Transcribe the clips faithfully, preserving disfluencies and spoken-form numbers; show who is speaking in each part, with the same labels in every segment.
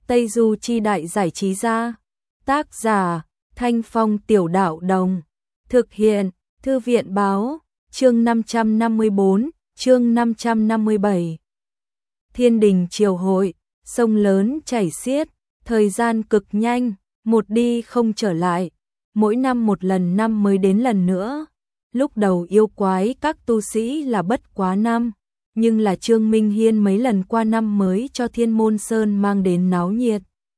Speaker 1: Tây Du Chi Đại Giải Trí Gia. Tác giả Thanh Phong Tiểu Đạo Đồng. Thực hiện Thư viện Báo. Chương năm trăm năm mươi bốn, chương năm trăm năm mươi bảy. Thiên đình triều hội, sông lớn chảy xiết, thời gian cực nhanh, một đi không trở lại, mỗi năm một lần năm mới đến lần nữa. Lúc đầu yêu quái các tu sĩ là bất quá năm, nhưng là Trương Minh Hiên mấy lần qua năm mới cho Thiên Môn Sơn mang đến náo nhiệt.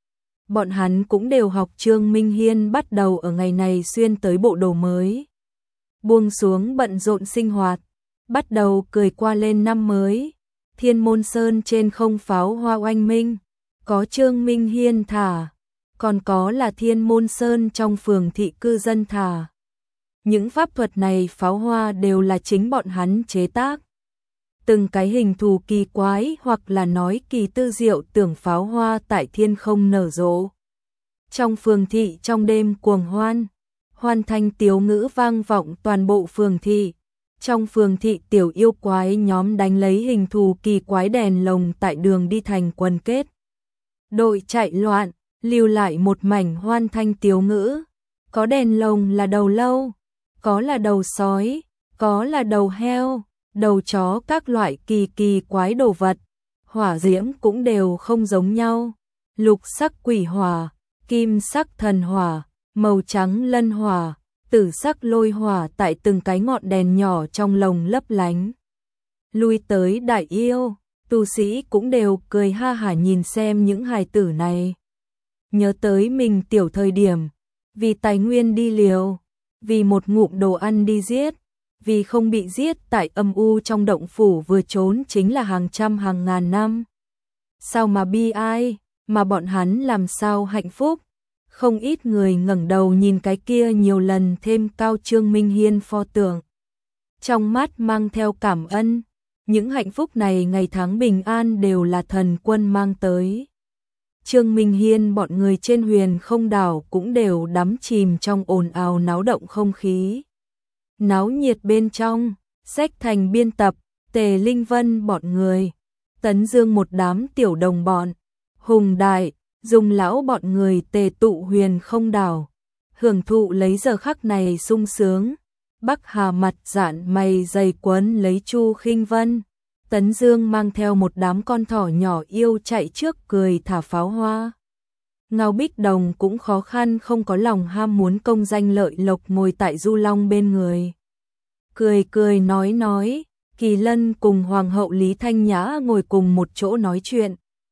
Speaker 1: Bọn hắn cũng đều học Trương Minh Hiên bắt đầu ở ngày này xuyên tới bộ đồ mới. Buông xuống bận rộn sinh hoạt, bắt đầu cười qua lên năm mới. Thiên Môn Sơn trên không pháo hoa oanh minh, có Trương Minh Hiên thả, còn có là Thiên Môn Sơn trong phường thị cư dân thả. Những pháp thuật này pháo hoa đều là chính bọn hắn chế tác. Từng cái hình thù kỳ quái hoặc là nói kỳ tư diệu tưởng pháo hoa tại thiên không nở rộ. Trong phường thị trong đêm cuồng hoan, hoan thanh tiếu ngữ vang vọng toàn bộ phường thị. Trong phường thị tiểu yêu quái nhóm đánh lấy hình thù kỳ quái đèn lồng tại đường đi thành quần kết. Đội chạy loạn, lưu lại một mảnh hoan thanh tiếu ngữ. Có đèn lồng là đầu lâu, có là đầu sói, có là đầu heo, đầu chó, các loại kỳ kỳ quái đồ vật. Hỏa diễm cũng đều không giống nhau. Lục sắc quỷ hỏa, kim sắc thần hỏa, màu trắng lân hỏa, tử sắc lôi hỏa tại từng cái ngọn đèn nhỏ trong lồng lấp lánh. Lui tới đại yêu, tu sĩ cũng đều cười ha hả nhìn xem những hài tử này. Nhớ tới mình tiểu thời điểm, vì tài nguyên đi liều, vì một ngụm đồ ăn đi giết, vì không bị giết tại âm u trong động phủ vừa trốn chính là hàng trăm hàng ngàn năm. Sao mà bi ai, mà bọn hắn làm sao hạnh phúc. Không ít người ngẩng đầu nhìn cái kia nhiều lần thêm cao Trương Minh Hiên pho tượng. Trong mắt mang theo cảm ân, những hạnh phúc này ngày tháng bình an đều là thần quân mang tới. Trương Minh Hiên bọn người trên Huyền Không Đảo cũng đều đắm chìm trong ồn ào náo động không khí. Náo nhiệt bên trong, Sách Thành biên tập, Tề Linh Vân bọn người, Tấn Dương một đám tiểu đồng bọn, Hùng Đại, Dùng lão bọn người tề tụ Huyền Không Đảo, hưởng thụ lấy giờ khắc này sung sướng. Bắc Hà mặt dạn mày dày quấn lấy Chu Khinh Vân, Tấn Dương mang theo một đám con thỏ nhỏ yêu chạy trước cười thả pháo hoa. Ngao Bích Đồng cũng khó khăn không có lòng ham muốn công danh lợi lộc ngồi tại Du Long bên người. Cười cười nói nói, Kỳ Lân cùng Hoàng hậu Lý Thanh Nhã ngồi cùng một chỗ nói chuyện.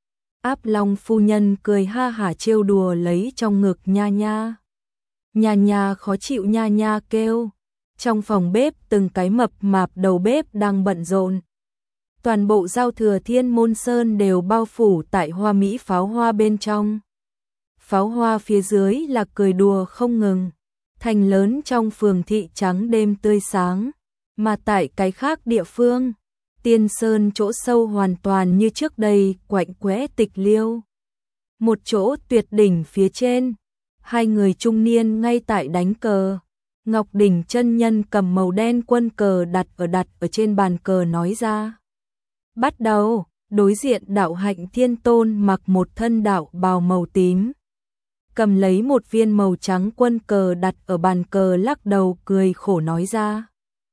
Speaker 1: Áp Long phu nhân cười ha hả trêu đùa lấy trong ngực Nha Nha. Nha Nha khó chịu Nha Nha kêu. Trong phòng bếp từng cái mập mạp đầu bếp đang bận rộn. Toàn bộ giao thừa Thiên Môn Sơn đều bao phủ tại hoa mỹ pháo hoa bên trong. Pháo hoa phía dưới là cười đùa không ngừng. Thành lớn trong phường thị trắng đêm tươi sáng. Mà tại cái khác địa phương, Tiên Sơn chỗ sâu hoàn toàn như trước đây quạnh quẽ tịch liêu. Một chỗ tuyệt đỉnh phía trên, hai người trung niên ngay tại đánh cờ. Ngọc Đỉnh chân nhân cầm màu đen quân cờ đặt ở đặt ở trên bàn cờ nói ra. Bắt đầu, đối diện Đạo Hạnh Thiên Tôn mặc một thân đạo bào màu tím. Cầm lấy một viên màu trắng quân cờ đặt ở bàn cờ lắc đầu cười khổ nói ra.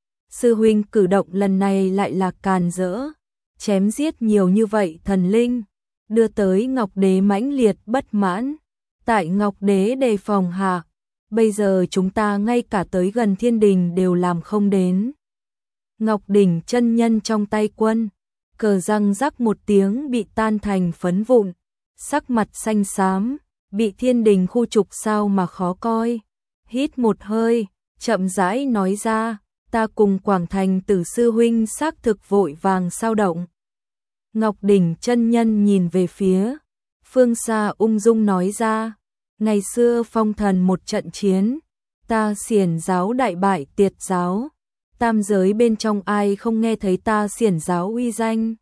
Speaker 1: Sư huynh cử động lần này lại là càn rỡ, chém giết nhiều như vậy thần linh, đưa tới Ngọc Đế mãnh liệt bất mãn. Tại Ngọc Đế đề phòng hạ, bây giờ chúng ta ngay cả tới gần thiên đình đều làm không đến. Ngọc Đỉnh chân nhân trong tay quân, cờ răng rắc một tiếng bị tan thành phấn vụn, sắc mặt xanh xám, bị thiên đình khu trục sao mà khó coi. Hít một hơi, chậm rãi nói ra, ta cùng Quảng Thành Tử sư huynh xác thực vội vàng sao động. Ngọc Đỉnh chân nhân nhìn về phía phương xa ung dung nói ra, ngày xưa phong thần một trận chiến, ta xiển giáo đại bại tiệt giáo, tam giới bên trong ai không nghe thấy ta xiển giáo uy danh.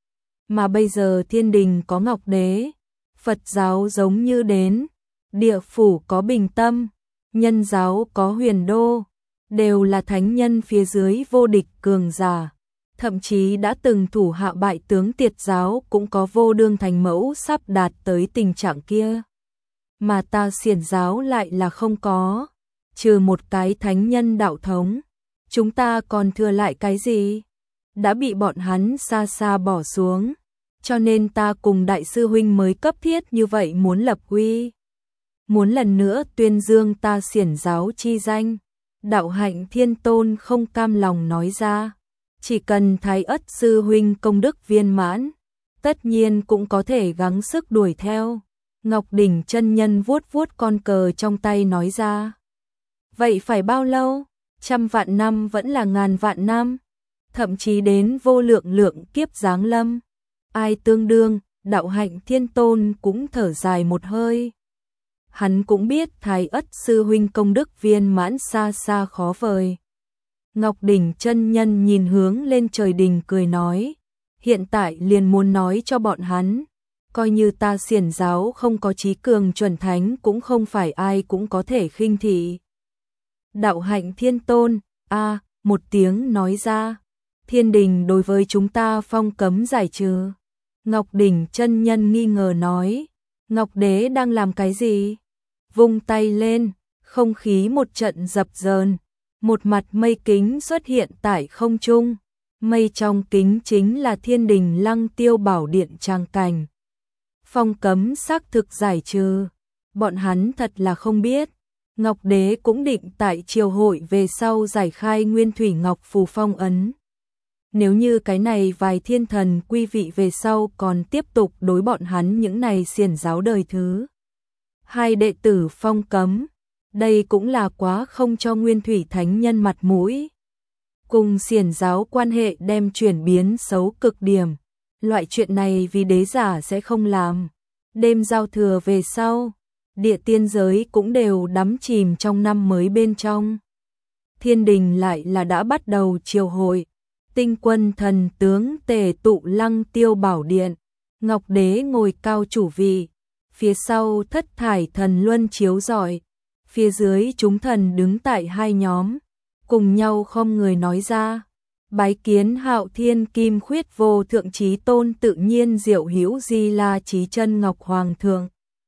Speaker 1: Mà bây giờ thiên đình có Ngọc Đế, Phật giáo giống như đến, địa phủ có Bình Tâm, nhân giáo có Huyền Đô, đều là thánh nhân phía dưới vô địch cường giả. thậm chí đã từng thủ hạ bại tướng Tiệt giáo cũng có vô đương thành mẫu sắp đạt tới tình trạng kia. Mà ta Xiển giáo lại là không có, trừ một cái thánh nhân đạo thống, chúng ta còn thừa lại cái gì? Đã bị bọn hắn xa xa bỏ xuống, cho nên ta cùng đại sư huynh mới cấp thiết như vậy muốn lập uy. Muốn lần nữa tuyên dương ta Xiển giáo chi danh. Đạo Hạnh Thiên Tôn không cam lòng nói ra, chỉ cần Thái Ất sư huynh công đức viên mãn, tất nhiên cũng có thể gắng sức đuổi theo. Ngọc Đỉnh chân nhân vuốt vuốt con cờ trong tay nói ra. Vậy phải bao lâu? Trăm vạn năm vẫn là ngàn vạn năm, thậm chí đến vô lượng lượng kiếp giáng lâm. Ai tương đương? Đạo Hạnh Thiên Tôn cũng thở dài một hơi. Hắn cũng biết Thái Ất sư huynh công đức viên mãn xa xa khó vời. Ngọc Đỉnh chân nhân nhìn hướng lên trời đình cười nói, hiện tại liền muốn nói cho bọn hắn, coi như ta Xiển giáo không có trí cường chuẩn thánh cũng không phải ai cũng có thể khinh thị. Đạo Hạnh Thiên Tôn, a một tiếng nói ra, thiên đình đối với chúng ta phong cấm giải trừ. Ngọc Đỉnh chân nhân nghi ngờ nói, Ngọc Đế đang làm cái gì? Vung tay lên, không khí một trận dập dờn, một mặt mây kính xuất hiện tại không trung. Mây trong kính chính là thiên đình Lăng Tiêu Bảo Điện trang cảnh. Phong cấm xác thực giải trừ, bọn hắn thật là không biết. Ngọc Đế cũng định tại triều hội về sau giải khai Nguyên Thủy Ngọc Phù phong ấn. Nếu như cái này vài thiên thần quy vị về sau còn tiếp tục đối bọn hắn những này Xiển giáo đời thứ hai đệ tử phong cấm, đây cũng là quá không cho Nguyên Thủy Thánh Nhân mặt mũi. Cùng Xiển giáo quan hệ đem chuyển biến xấu cực điểm, loại chuyện này vì đế giả sẽ không làm. Đêm giao thừa về sau, địa tiên giới cũng đều đắm chìm trong năm mới bên trong. Thiên đình lại là đã bắt đầu triều hội, tinh quân thần tướng tề tụ Lăng Tiêu Bảo Điện, Ngọc Đế ngồi cao chủ vị, phía sau thất thải thần luân chiếu rọi, phía dưới chúng thần đứng tại hai nhóm, cùng nhau khom người nói ra, bái kiến Hạo Thiên Kim Khuyết Vô Thượng Chí Tôn Tự Nhiên Diệu Hữu Di La Chí Chân Ngọc Hoàng Thượng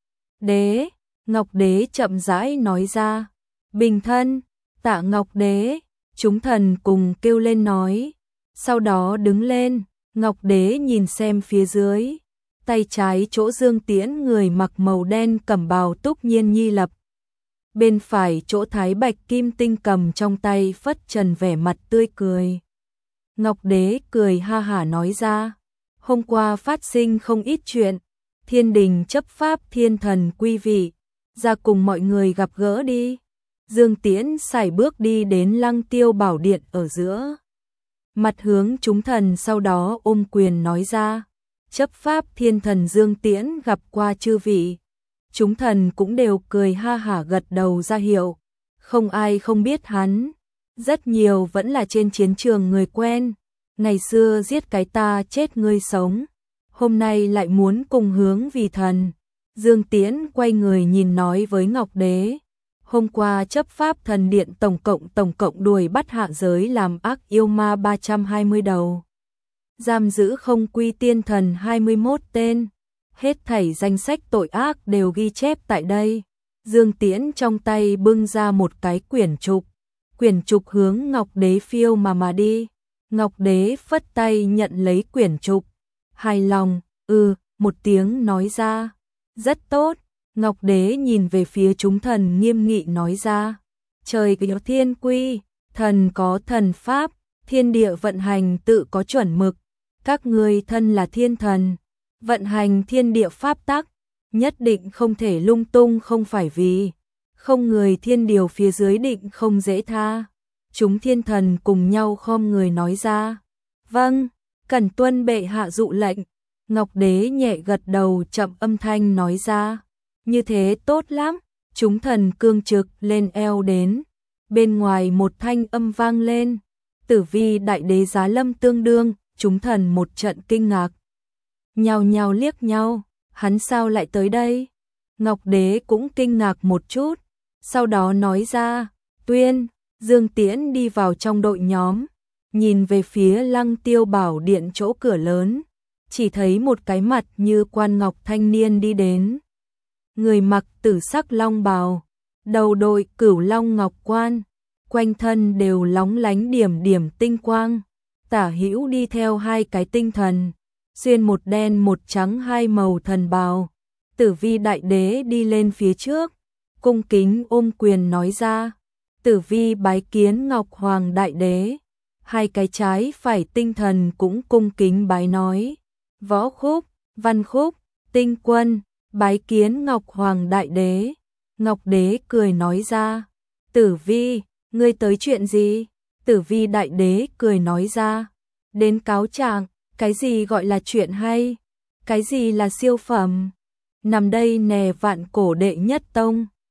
Speaker 1: Đế. Ngọc Đế chậm rãi nói ra, bình thân, tạ Ngọc Đế. Chúng thần cùng kêu lên nói, sau đó đứng lên. Ngọc Đế nhìn xem phía dưới, tay trái chỗ Dương Tiễn người mặc màu đen cẩm bào Túc Nhiên Nhi Lập, bên phải chỗ Thái Bạch Kim Tinh cầm trong tay phất trần vẻ mặt tươi cười. Ngọc Đế cười ha hả nói ra, hôm qua phát sinh không ít chuyện, thiên đình chấp pháp thiên thần quy vị, ra cùng mọi người gặp gỡ đi. Dương Tiễn sải bước đi đến Lăng Tiêu Bảo Điện ở giữa, mặt hướng chúng thần sau đó ôm quyền nói ra, chấp pháp thiên thần Dương Tiễn gặp qua chư vị. Chúng thần cũng đều cười ha hả gật đầu ra hiệu, không ai không biết hắn, rất nhiều vẫn là trên chiến trường người quen, ngày xưa giết cái ta chết ngươi sống, hôm nay lại muốn cùng hướng vì thần. Dương Tiễn quay người nhìn nói với Ngọc Đế, hôm qua chấp pháp thần điện tổng cộng tổng cộng đuổi bắt hạ giới làm ác yêu ma ba trăm hai mươi đầu, giam giữ không quy tiên thần hai mươi mốt tên, hết thảy danh sách tội ác đều ghi chép tại đây. Dương Tiễn trong tay bưng ra một cái quyển trục, quyển trục hướng Ngọc Đế phiêu mà mà đi. Ngọc Đế phất tay nhận lấy quyển trục, hài lòng, ừ, một tiếng nói ra, rất tốt. Ngọc Đế nhìn về phía chúng thần nghiêm nghị nói ra, trời có thiên quy, thần có thần pháp, thiên địa vận hành tự có chuẩn mực, các ngươi thân là thiên thần, vận hành thiên địa pháp tắc, nhất định không thể lung tung, không phải vì không người thiên điều phía dưới định không dễ tha. Chúng thiên thần cùng nhau khom người nói ra, vâng, cẩn tuân bệ hạ dụ lệnh. Ngọc Đế nhẹ gật đầu chậm âm thanh nói ra, như thế tốt lắm. Chúng thần cương trực lên eo đến, bên ngoài một thanh âm vang lên, tử vi đại đế giá lâm tương đương. Chúng thần một trận kinh ngạc, nhao nhao liếc nhau, hắn sao lại tới đây? Ngọc Đế cũng kinh ngạc một chút, sau đó nói ra, tuyên. Dương Tiễn đi vào trong đội nhóm, nhìn về phía Lăng Tiêu Bảo Điện chỗ cửa lớn, chỉ thấy một cái mặt như quan ngọc thanh niên đi đến. Người mặc tử sắc long bào, đầu đội cửu long ngọc quan, quanh thân đều lóng lánh điểm điểm tinh quang, tả hữu đi theo hai cái tinh thần, xuyên một đen một trắng hai màu thần bào. Tử Vi Đại Đế đi lên phía trước, cung kính ôm quyền nói ra, Tử Vi bái kiến Ngọc Hoàng Đại Đế. Hai cái trái phải tinh thần cũng cung kính bái nói, Võ Khúc, Văn Khúc, Tinh Quân, bái kiến Ngọc Hoàng Đại Đế. Ngọc Đế cười nói ra, Tử Vi, ngươi tới chuyện gì? Tử Vi Đại Đế cười nói ra, đến cáo trạng, cái gì gọi là chuyện hay? Cái gì là siêu phẩm? Nằm đây nè vạn cổ đệ nhất tông,